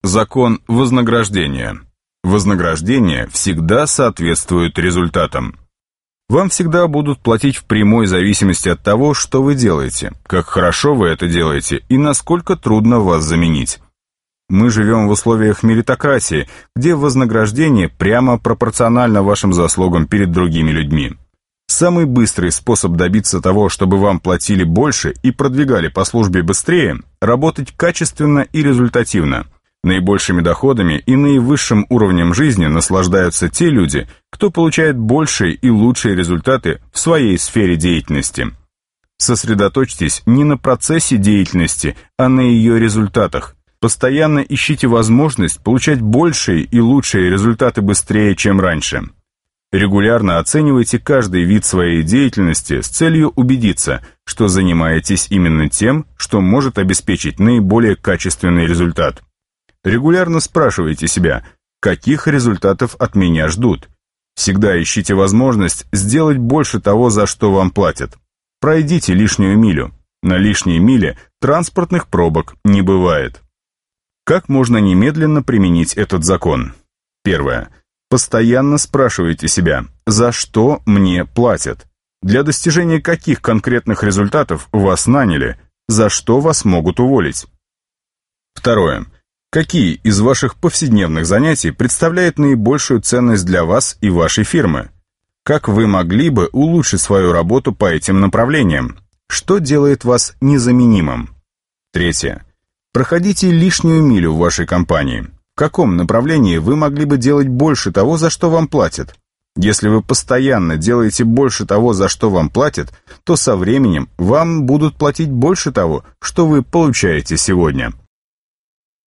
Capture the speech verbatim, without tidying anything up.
Закон вознаграждения. Вознаграждение всегда соответствует результатам. Вам всегда будут платить в прямой зависимости от того, что вы делаете, как хорошо вы это делаете и насколько трудно вас заменить. Мы живем в условиях меритократии, где вознаграждение прямо пропорционально вашим заслугам перед другими людьми. Самый быстрый способ добиться того, чтобы вам платили больше и продвигали по службе быстрее – работать качественно и результативно. Наибольшими доходами и наивысшим уровнем жизни наслаждаются те люди, кто получает большие и лучшие результаты в своей сфере деятельности. Сосредоточьтесь не на процессе деятельности, а на ее результатах. Постоянно ищите возможность получать большие и лучшие результаты быстрее, чем раньше. Регулярно оценивайте каждый вид своей деятельности с целью убедиться, что занимаетесь именно тем, что может обеспечить наиболее качественный результат. Регулярно спрашивайте себя, каких результатов от меня ждут. Всегда ищите возможность сделать больше того, за что вам платят. Пройдите лишнюю милю. На лишней миле транспортных пробок не бывает. Как можно немедленно применить этот закон? Первое. Постоянно спрашивайте себя, за что мне платят? Для достижения каких конкретных результатов вас наняли? За что вас могут уволить? Второе. Какие из ваших повседневных занятий представляют наибольшую ценность для вас и вашей фирмы? Как вы могли бы улучшить свою работу по этим направлениям? Что делает вас незаменимым? Третье. Проходите лишнюю милю в вашей компании. В каком направлении вы могли бы делать больше того, за что вам платят? Если вы постоянно делаете больше того, за что вам платят, то со временем вам будут платить больше того, что вы получаете сегодня.